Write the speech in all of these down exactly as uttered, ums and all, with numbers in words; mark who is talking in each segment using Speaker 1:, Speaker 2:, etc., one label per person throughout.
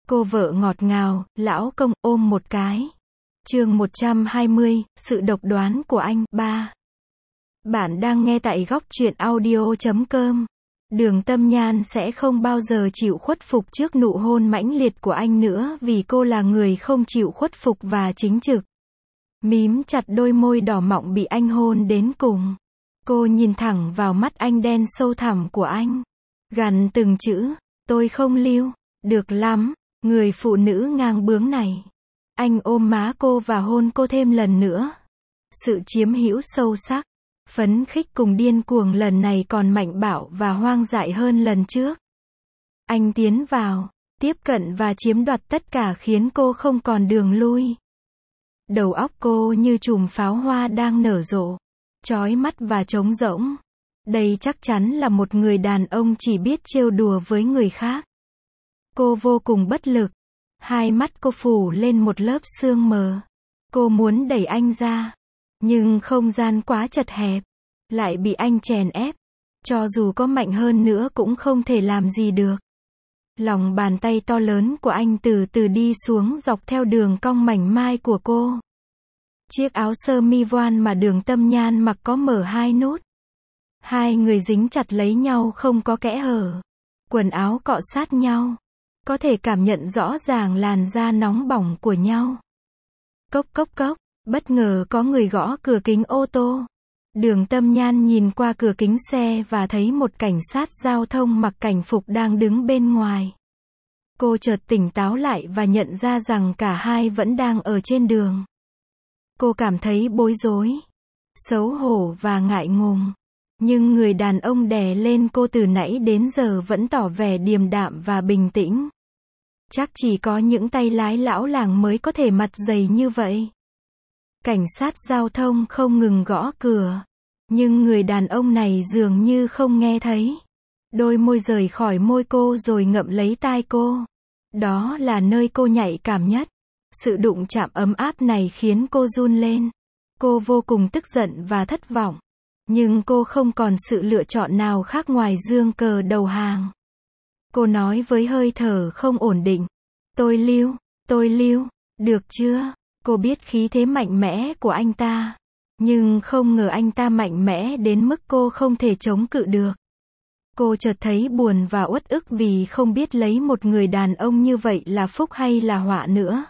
Speaker 1: Cô vợ ngọt ngào, lão công, ôm một cái. Chương một trăm hai mươi, sự độc đoán của anh, ba. Bạn đang nghe tại góc truyện audio chấm com. Đường Tâm Nhan sẽ không bao giờ chịu khuất phục trước nụ hôn mãnh liệt của anh nữa vì cô là người không chịu khuất phục và chính trực. Mím chặt đôi môi đỏ mọng bị anh hôn đến cùng. Cô nhìn thẳng vào mắt anh đen sâu thẳm của anh. Gằn từng chữ, tôi không lưu. Được lắm, người phụ nữ ngang bướng này. Anh ôm má cô và hôn cô thêm lần nữa. Sự chiếm hữu sâu sắc, phấn khích cùng điên cuồng lần này còn mạnh bạo và hoang dại hơn lần trước. Anh tiến vào, tiếp cận và chiếm đoạt tất cả khiến cô không còn đường lui. Đầu óc cô như chùm pháo hoa đang nở rộ, chói mắt và trống rỗng. Đây chắc chắn là một người đàn ông chỉ biết trêu đùa với người khác. Cô vô cùng bất lực. Hai mắt cô phủ lên một lớp sương mờ. Cô muốn đẩy anh ra, nhưng không gian quá chật hẹp, lại bị anh chèn ép. Cho dù có mạnh hơn nữa cũng không thể làm gì được. Lòng bàn tay to lớn của anh từ từ đi xuống dọc theo đường cong mảnh mai của cô. Chiếc áo sơ mi voan mà Đường Tâm Nhan mặc có mở hai nút. Hai người dính chặt lấy nhau không có kẽ hở. Quần áo cọ sát nhau. Có thể cảm nhận rõ ràng làn da nóng bỏng của nhau. Cốc cốc cốc, bất ngờ có người gõ cửa kính ô tô. Đường Tâm Nhan nhìn qua cửa kính xe và thấy một cảnh sát giao thông mặc cảnh phục đang đứng bên ngoài. Cô chợt tỉnh táo lại và nhận ra rằng cả hai vẫn đang ở trên đường. Cô cảm thấy bối rối, xấu hổ và ngại ngùng. Nhưng người đàn ông đè lên cô từ nãy đến giờ vẫn tỏ vẻ điềm đạm và bình tĩnh. Chắc chỉ có những tay lái lão làng mới có thể mặt dày như vậy. Cảnh sát giao thông không ngừng gõ cửa. Nhưng người đàn ông này dường như không nghe thấy. Đôi môi rời khỏi môi cô rồi ngậm lấy tai cô. Đó là nơi cô nhạy cảm nhất. Sự đụng chạm ấm áp này khiến cô run lên. Cô vô cùng tức giận và thất vọng. Nhưng cô không còn sự lựa chọn nào khác ngoài giương cờ đầu hàng. Cô nói với hơi thở không ổn định. Tôi lưu, tôi lưu, được chưa? Cô biết khí thế mạnh mẽ của anh ta. Nhưng không ngờ anh ta mạnh mẽ đến mức cô không thể chống cự được. Cô chợt thấy buồn và uất ức vì không biết lấy một người đàn ông như vậy là phúc hay là họa nữa.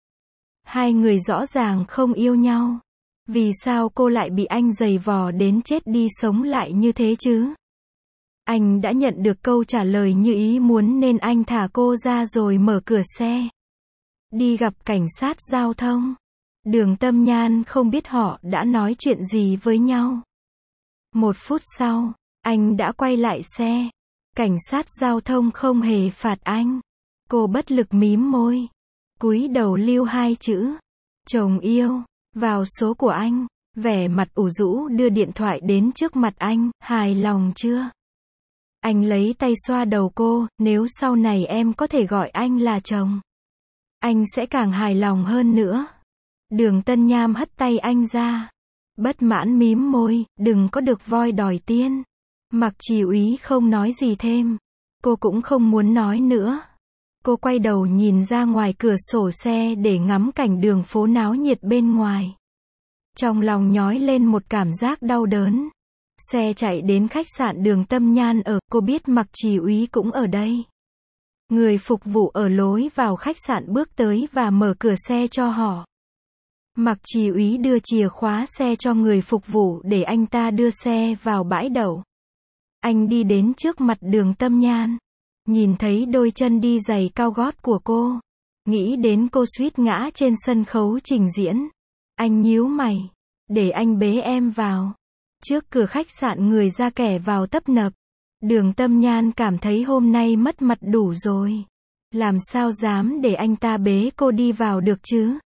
Speaker 1: Hai người rõ ràng không yêu nhau. Vì sao cô lại bị anh giày vò đến chết đi sống lại như thế chứ? Anh đã nhận được câu trả lời như ý muốn nên anh thả cô ra rồi mở cửa xe. Đi gặp cảnh sát giao thông. Đường Tâm Nhan không biết họ đã nói chuyện gì với nhau. Một phút sau, anh đã quay lại xe. Cảnh sát giao thông không hề phạt anh. Cô bất lực mím môi. Cúi đầu lưu hai chữ. Chồng yêu. Vào số của anh. Vẻ mặt ủ rũ đưa điện thoại đến trước mặt anh. Hài lòng chưa? Anh lấy tay xoa đầu cô. Nếu sau này em có thể gọi anh là chồng, anh sẽ càng hài lòng hơn nữa. Đường Tân Nham hất tay anh ra. Bất mãn mím môi. Đừng có được voi đòi tiên. Mặc Trì Úy không nói gì thêm. Cô cũng không muốn nói nữa. Cô quay đầu nhìn ra ngoài cửa sổ xe để ngắm cảnh đường phố náo nhiệt bên ngoài. Trong lòng nhói lên một cảm giác đau đớn. Xe chạy đến khách sạn Đường Tâm Nhan ở, cô biết Mặc Trì Úy cũng ở đây. Người phục vụ ở lối vào khách sạn bước tới và mở cửa xe cho họ. Mặc Trì Úy đưa chìa khóa xe cho người phục vụ để anh ta đưa xe vào bãi đậu. Anh đi đến trước mặt Đường Tâm Nhan. Nhìn thấy đôi chân đi giày cao gót của cô. Nghĩ đến cô suýt ngã trên sân khấu trình diễn. Anh nhíu mày. Để anh bế em vào. Trước cửa khách sạn người ra kẻ vào tấp nập. Đường Tâm Nhan cảm thấy hôm nay mất mặt đủ rồi. Làm sao dám để anh ta bế cô đi vào được chứ?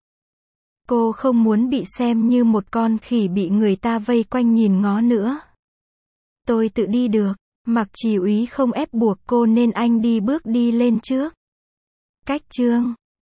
Speaker 1: Cô không muốn bị xem như một con khỉ bị người ta vây quanh nhìn ngó nữa. Tôi tự đi được. Mặc Trì Úy không ép buộc cô nên anh đi bước đi lên trước. Cách chương